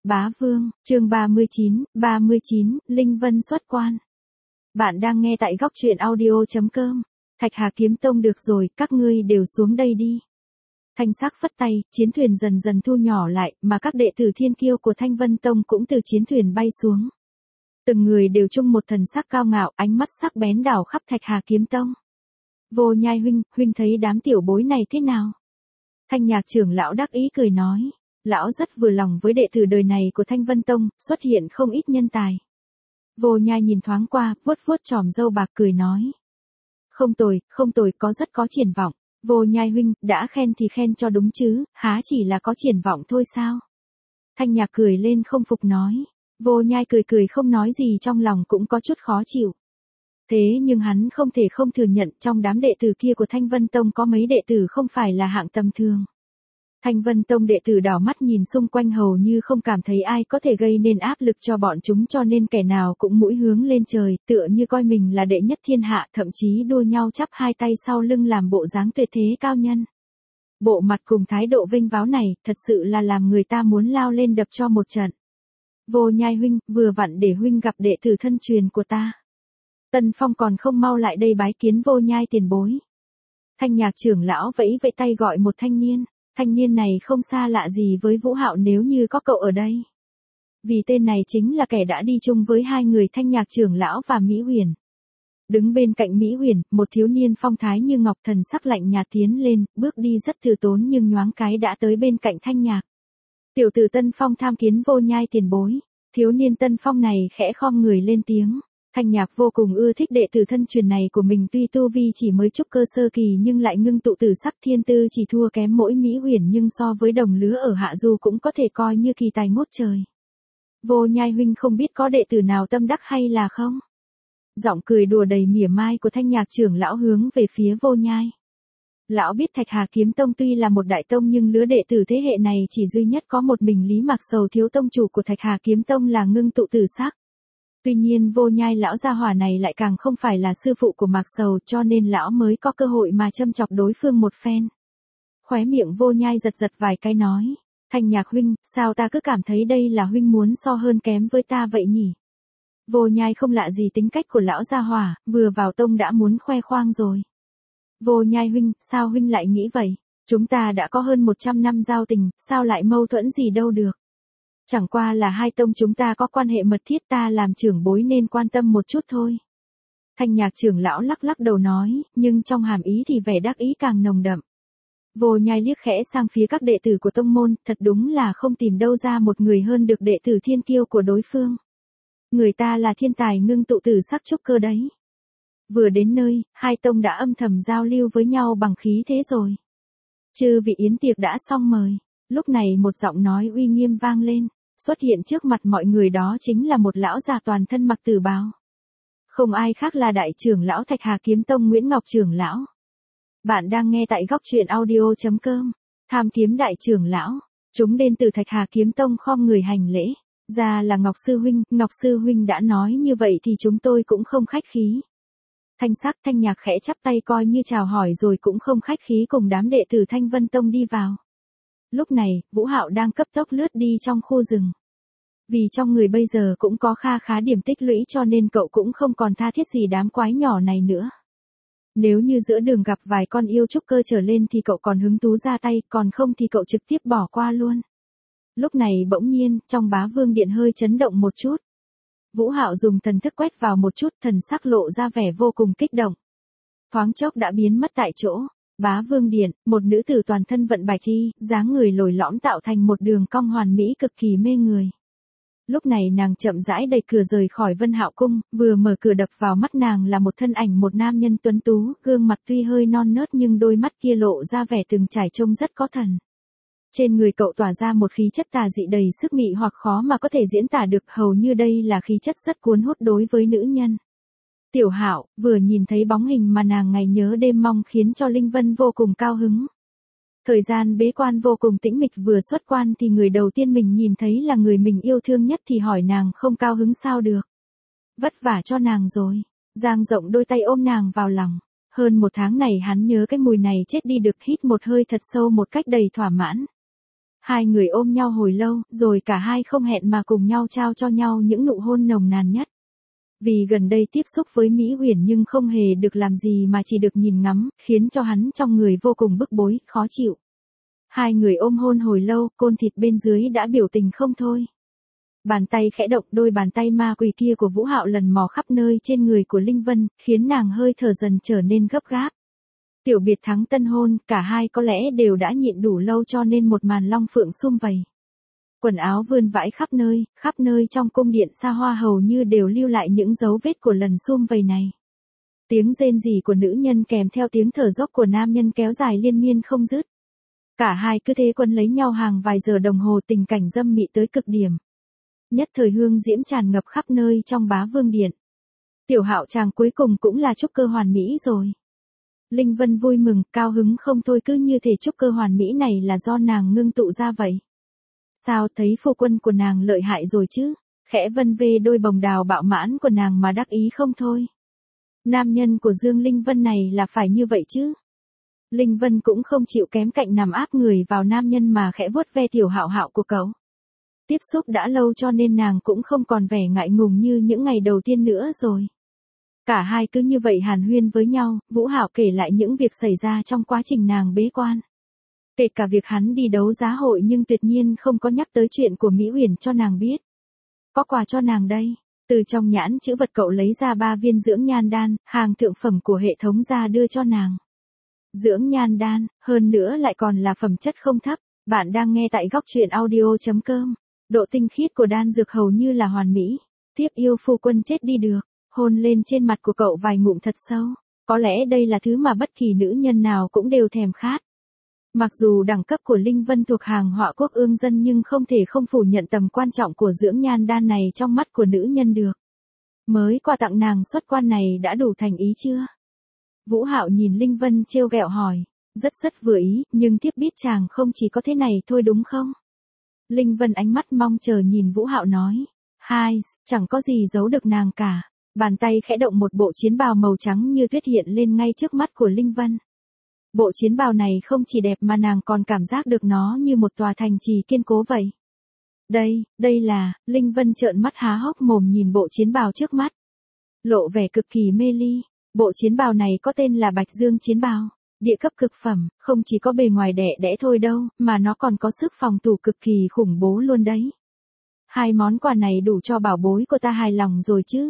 Bá Vương, chương 39, Linh Vân xuất quan. Bạn đang nghe tại góc truyện audio.com. Thạch Hà Kiếm Tông được rồi, các ngươi đều xuống đây đi. Thanh Sắc phất tay, chiến thuyền dần dần thu nhỏ lại, mà các đệ tử thiên kiêu của Thanh Vân Tông cũng từ chiến thuyền bay xuống. Từng người đều chung một thần sắc cao ngạo, ánh mắt sắc bén đảo khắp Thạch Hà Kiếm Tông. Vô Nhai huynh thấy đám tiểu bối này thế nào? Thanh Nhạc trưởng lão đắc ý cười nói. Lão rất vừa lòng với đệ tử đời này của Thanh Vân Tông, xuất hiện không ít nhân tài. Vô Nhai nhìn thoáng qua, vuốt chòm râu bạc cười nói. Không tồi, có triển vọng. Vô Nhai huynh, đã khen thì khen cho đúng chứ, há chỉ là có triển vọng thôi sao? Thanh Nhạc cười lên không phục nói. Vô Nhai cười không nói gì, trong lòng cũng có chút khó chịu. Thế nhưng hắn không thể không thừa nhận trong đám đệ tử kia của Thanh Vân Tông có mấy đệ tử không phải là hạng tầm thường. Thanh Vân Tông đệ tử đảo mắt nhìn xung quanh hầu như không cảm thấy ai có thể gây nên áp lực cho bọn chúng, cho nên kẻ nào cũng mũi hướng lên trời, tựa như coi mình là đệ nhất thiên hạ, thậm chí đua nhau chắp hai tay sau lưng làm bộ dáng tuyệt thế cao nhân. Bộ mặt cùng thái độ vinh váo này, thật sự là làm người ta muốn lao lên đập cho một trận. Vô Nhai huynh, vừa vặn để huynh gặp đệ tử thân truyền của ta. Tân Phong còn không mau lại đây bái kiến Vô Nhai tiền bối. Thanh Nhạc trưởng lão vẫy tay gọi một thanh niên. Thanh niên này không xa lạ gì với Vũ Hạo nếu như có cậu ở đây. Vì tên này chính là kẻ đã đi chung với hai người Thanh Nhạc trưởng lão và Mỹ Huyền. Đứng bên cạnh Mỹ Huyền, một thiếu niên phong thái như ngọc, thần sắc lạnh nhạt tiến lên, bước đi rất từ tốn nhưng nhoáng cái đã tới bên cạnh Thanh Nhạc. Tiểu tử Tân Phong tham kiến Vô Nhai tiền bối. Thiếu niên Tân Phong này khẽ khom người lên tiếng. Thanh Nhạc vô cùng ưa thích đệ tử thân truyền này của mình, tuy tu vi chỉ mới trúc cơ sơ kỳ nhưng lại ngưng tụ tử sắc thiên tư chỉ thua kém mỗi Mỹ Huyền, nhưng so với đồng lứa ở Hạ Du cũng có thể coi như kỳ tài ngút trời. Vô Nhai huynh không biết có đệ tử nào tâm đắc hay là không? Giọng cười đùa đầy mỉa mai của Thanh Nhạc trưởng lão hướng về phía Vô Nhai. Lão biết Thạch Hà Kiếm Tông tuy là một đại tông nhưng lứa đệ tử thế hệ này chỉ duy nhất có một mình Lý Mạc Sầu thiếu tông chủ của Thạch Hà Kiếm Tông là ngưng tụ tử sắc. Tuy nhiên Vô Nhai lão gia hỏa này lại càng không phải là sư phụ của Mạc Sầu, cho nên lão mới có cơ hội mà châm chọc đối phương một phen. Khóe miệng Vô Nhai giật vài cái nói. Thanh Nhạc huynh, sao ta cứ cảm thấy đây là huynh muốn so hơn kém với ta vậy nhỉ? Vô Nhai không lạ gì tính cách của lão gia hỏa, vừa vào tông đã muốn khoe khoang rồi. Vô Nhai huynh, sao huynh lại nghĩ vậy? Chúng ta đã có hơn 100 năm giao tình, sao lại mâu thuẫn gì đâu được? Chẳng qua là hai tông chúng ta có quan hệ mật thiết, ta làm trưởng bối nên quan tâm một chút thôi. Thanh Nhạc trưởng lão lắc đầu nói, nhưng trong hàm ý thì vẻ đắc ý càng nồng đậm. Vô Nhai liếc khẽ sang phía các đệ tử của tông môn, thật đúng là không tìm đâu ra một người hơn được đệ tử thiên kiêu của đối phương. Người ta là thiên tài ngưng tụ tử sắc trúc cơ đấy. Vừa đến nơi, hai tông đã âm thầm giao lưu với nhau bằng khí thế rồi. Chư vị yến tiệc đã xong mời. Lúc này một giọng nói uy nghiêm vang lên. Xuất hiện trước mặt mọi người đó chính là một lão già toàn thân mặc tử bào. Không ai khác là đại trưởng lão Thạch Hà Kiếm Tông Nguyễn Ngọc trưởng lão. Bạn đang nghe tại góc truyện audio.com. Tham kiếm đại trưởng lão. Chúng đến từ Thạch Hà Kiếm Tông khom người hành lễ. Ra là Ngọc sư huynh đã nói như vậy thì chúng tôi cũng không khách khí. Thanh Nhạc khẽ chắp tay coi như chào hỏi rồi cũng không khách khí cùng đám đệ tử Thanh Vân Tông đi vào. Lúc này, Vũ Hạo đang cấp tốc lướt đi trong khu rừng. Vì trong người bây giờ cũng có khá điểm tích lũy cho nên cậu cũng không còn tha thiết gì đám quái nhỏ này nữa. Nếu như giữa đường gặp vài con yêu trúc cơ trở lên thì cậu còn hứng thú ra tay, còn không thì cậu trực tiếp bỏ qua luôn. Lúc này bỗng nhiên, trong Bá Vương Điện hơi chấn động một chút. Vũ Hạo dùng thần thức quét vào một chút, thần sắc lộ ra vẻ vô cùng kích động. Thoáng chốc đã biến mất tại chỗ. Bá Vương Điện, một nữ tử toàn thân vận bạch y, dáng người lồi lõm tạo thành một đường cong hoàn mỹ cực kỳ mê người. Lúc này nàng chậm rãi đẩy cửa rời khỏi Vân Hạo cung, vừa mở cửa đập vào mắt nàng là một thân ảnh một nam nhân tuấn tú, gương mặt tuy hơi non nớt nhưng đôi mắt kia lộ ra vẻ từng trải trông rất có thần. Trên người cậu tỏa ra một khí chất tà dị đầy sức mị hoặc khó mà có thể diễn tả được, hầu như đây là khí chất rất cuốn hút đối với nữ nhân. Tiểu Hạo, vừa nhìn thấy bóng hình mà nàng ngày nhớ đêm mong khiến cho Linh Vân vô cùng cao hứng. Thời gian bế quan vô cùng tĩnh mịch, vừa xuất quan thì người đầu tiên mình nhìn thấy là người mình yêu thương nhất thì hỏi nàng không cao hứng sao được. Vất vả cho nàng rồi. Giang rộng đôi tay ôm nàng vào lòng. Hơn một tháng này hắn nhớ cái mùi này chết đi được, hít một hơi thật sâu một cách đầy thỏa mãn. Hai người ôm nhau hồi lâu, rồi cả hai không hẹn mà cùng nhau trao cho nhau những nụ hôn nồng nàn nhất. Vì gần đây tiếp xúc với Mỹ Uyển nhưng không hề được làm gì mà chỉ được nhìn ngắm, khiến cho hắn trong người vô cùng bức bối, khó chịu. Hai người ôm hôn hồi lâu, côn thịt bên dưới đã biểu tình không thôi. Bàn tay khẽ động, đôi bàn tay ma quỷ kia của Vũ Hạo lần mò khắp nơi trên người của Linh Vân, khiến nàng hơi thở dần trở nên gấp gáp. Tiểu biệt thắng tân hôn, cả hai có lẽ đều đã nhịn đủ lâu cho nên một màn long phượng sum vầy. Quần áo vươn vãi khắp nơi trong cung điện xa hoa hầu như đều lưu lại những dấu vết của lần sum vầy này. Tiếng rên rỉ của nữ nhân kèm theo tiếng thở dốc của nam nhân kéo dài liên miên không dứt. Cả hai cứ thế quấn lấy nhau hàng vài giờ đồng hồ, tình cảnh dâm mị tới cực điểm. Nhất thời hương diễm tràn ngập khắp nơi trong Bá Vương Điện. Tiểu Hạo chàng cuối cùng cũng là trúc cơ hoàn mỹ rồi. Linh Vân vui mừng, cao hứng không thôi, cứ như thể trúc cơ hoàn mỹ này là do nàng ngưng tụ ra vậy. Sao, thấy phu quân của nàng lợi hại rồi chứ? Khẽ vân vê đôi bồng đào bạo mãn của nàng mà đắc ý không thôi. Nam nhân của Dương Linh Vân này là phải như vậy chứ? Linh Vân cũng không chịu kém cạnh nằm áp người vào nam nhân mà khẽ vuốt ve Tiểu Hạo Hạo của cậu. Tiếp xúc đã lâu cho nên nàng cũng không còn vẻ ngại ngùng như những ngày đầu tiên nữa rồi. Cả hai cứ như vậy hàn huyên với nhau, Vũ Hạo kể lại những việc xảy ra trong quá trình nàng bế quan. Kể cả việc hắn đi đấu giá hội nhưng tuyệt nhiên không có nhắc tới chuyện của Mỹ Uyển cho nàng biết. Có quà cho nàng đây. Từ trong nhãn chữ vật cậu lấy ra 3 viên dưỡng nhan đan, hàng thượng phẩm của hệ thống ra đưa cho nàng. Dưỡng nhan đan, hơn nữa lại còn là phẩm chất không thấp. Bạn đang nghe tại góc truyện audio.com. Độ tinh khiết của đan dược hầu như là hoàn mỹ. Tiếp yêu phu quân chết đi được. Hôn lên trên mặt của cậu vài ngụm thật sâu. Có lẽ đây là thứ mà bất kỳ nữ nhân nào cũng đều thèm khát. Mặc dù đẳng cấp của Linh Vân thuộc hàng họa quốc ương dân nhưng không thể không phủ nhận tầm quan trọng của dưỡng nhan đan này trong mắt của nữ nhân được. Mới quà tặng nàng xuất quan này đã đủ thành ý chưa? Vũ Hạo nhìn Linh Vân trêu ghẹo hỏi. Rất vừa ý, nhưng tiếp biết chàng không chỉ có thế này thôi đúng không? Linh Vân ánh mắt mong chờ nhìn Vũ Hạo nói. Chẳng có gì giấu được nàng cả. Bàn tay khẽ động, một bộ chiến bào màu trắng như tuyết hiện lên ngay trước mắt của Linh Vân. Bộ chiến bào này không chỉ đẹp mà nàng còn cảm giác được nó như một tòa thành trì kiên cố vậy. Đây là, Linh Vân trợn mắt há hốc mồm nhìn bộ chiến bào trước mắt. Lộ vẻ cực kỳ mê ly, bộ chiến bào này có tên là Bạch Dương chiến bào, địa cấp cực phẩm, không chỉ có bề ngoài đẹp đẽ thôi đâu, mà nó còn có sức phòng thủ cực kỳ khủng bố luôn đấy. Hai món quà này đủ cho bảo bối của ta hài lòng rồi chứ?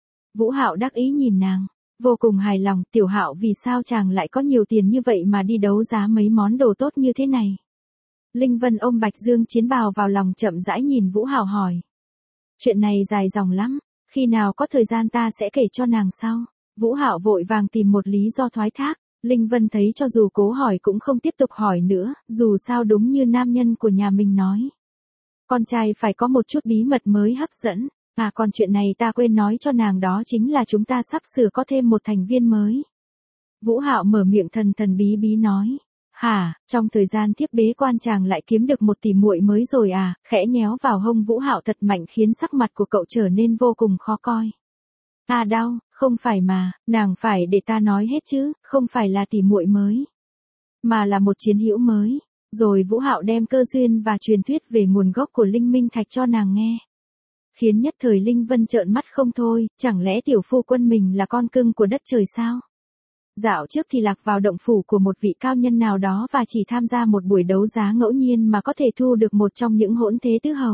Vũ Hạo đắc ý nhìn nàng. Vô cùng hài lòng, Tiểu Hạo vì sao chàng lại có nhiều tiền như vậy mà đi đấu giá mấy món đồ tốt như thế này? Linh Vân ôm Bạch Dương chiến bào vào lòng chậm rãi nhìn Vũ Hạo hỏi. Chuyện này dài dòng lắm, khi nào có thời gian ta sẽ kể cho nàng sau. Vũ Hạo vội vàng tìm một lý do thoái thác, Linh Vân thấy cho dù cố hỏi cũng không tiếp tục hỏi nữa, dù sao đúng như nam nhân của nhà mình nói. Con trai phải có một chút bí mật mới hấp dẫn. Còn chuyện này ta quên nói cho nàng, đó chính là chúng ta sắp sửa có thêm một thành viên mới. Vũ Hạo mở miệng thần bí bí nói. Hả, trong thời gian tiếp bế quan chàng lại kiếm được một tỷ muội mới rồi à? Khẽ nhéo vào hông Vũ Hạo thật mạnh khiến sắc mặt của cậu trở nên vô cùng khó coi. Đau, không phải mà, nàng phải để ta nói hết chứ, không phải là tỷ muội mới, mà là một chiến hữu mới. Rồi Vũ Hạo đem cơ duyên và truyền thuyết về nguồn gốc của Linh Minh Thạch cho nàng nghe. Khiến nhất thời Linh Vân trợn mắt không thôi, chẳng lẽ tiểu phu quân mình là con cưng của đất trời sao? Dạo trước thì lạc vào động phủ của một vị cao nhân nào đó và chỉ tham gia một buổi đấu giá ngẫu nhiên mà có thể thu được một trong những hỗn thế tứ hầu.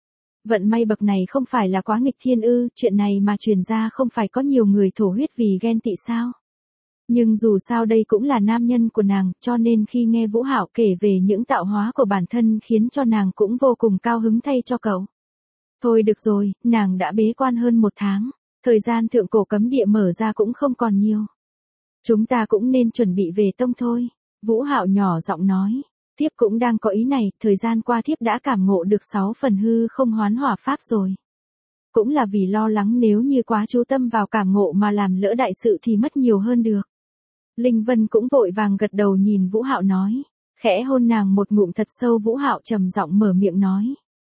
Vận may bậc này không phải là quá nghịch thiên ư? Chuyện này mà truyền ra không phải có nhiều người thổ huyết vì ghen tị sao? Nhưng dù sao đây cũng là nam nhân của nàng, cho nên khi nghe Vũ Hạo kể về những tạo hóa của bản thân khiến cho nàng cũng vô cùng cao hứng thay cho cậu. Thôi được rồi, nàng đã bế quan hơn 1 tháng, thời gian thượng cổ cấm địa mở ra cũng không còn nhiều. Chúng ta cũng nên chuẩn bị về tông thôi. Vũ Hạo nhỏ giọng nói, thiếp cũng đang có ý này, thời gian qua thiếp đã cảm ngộ được 6 phần hư không hoán hỏa pháp rồi. Cũng là vì lo lắng nếu như quá chú tâm vào cảm ngộ mà làm lỡ đại sự thì mất nhiều hơn được. Linh Vân cũng vội vàng gật đầu nhìn Vũ Hạo nói, khẽ hôn nàng một ngụm thật sâu. Vũ Hạo trầm giọng mở miệng nói.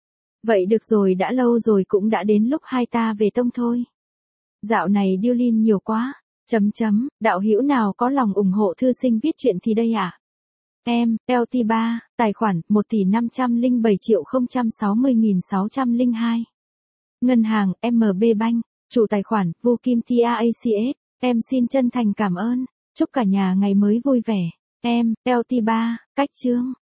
Vậy được rồi, đã lâu rồi cũng đã đến lúc hai ta về tông thôi. Dạo này điêu linh nhiều quá. Đạo hữu nào có lòng ủng hộ thư sinh viết truyện thì đây ạ. Em, LT3, tài khoản 1.507.060.602. Ngân hàng, MB Bank, chủ tài khoản, Vu Kim Thi AACS. Em xin chân thành cảm ơn. Chúc cả nhà ngày mới vui vẻ. Em, LT3, cách chương.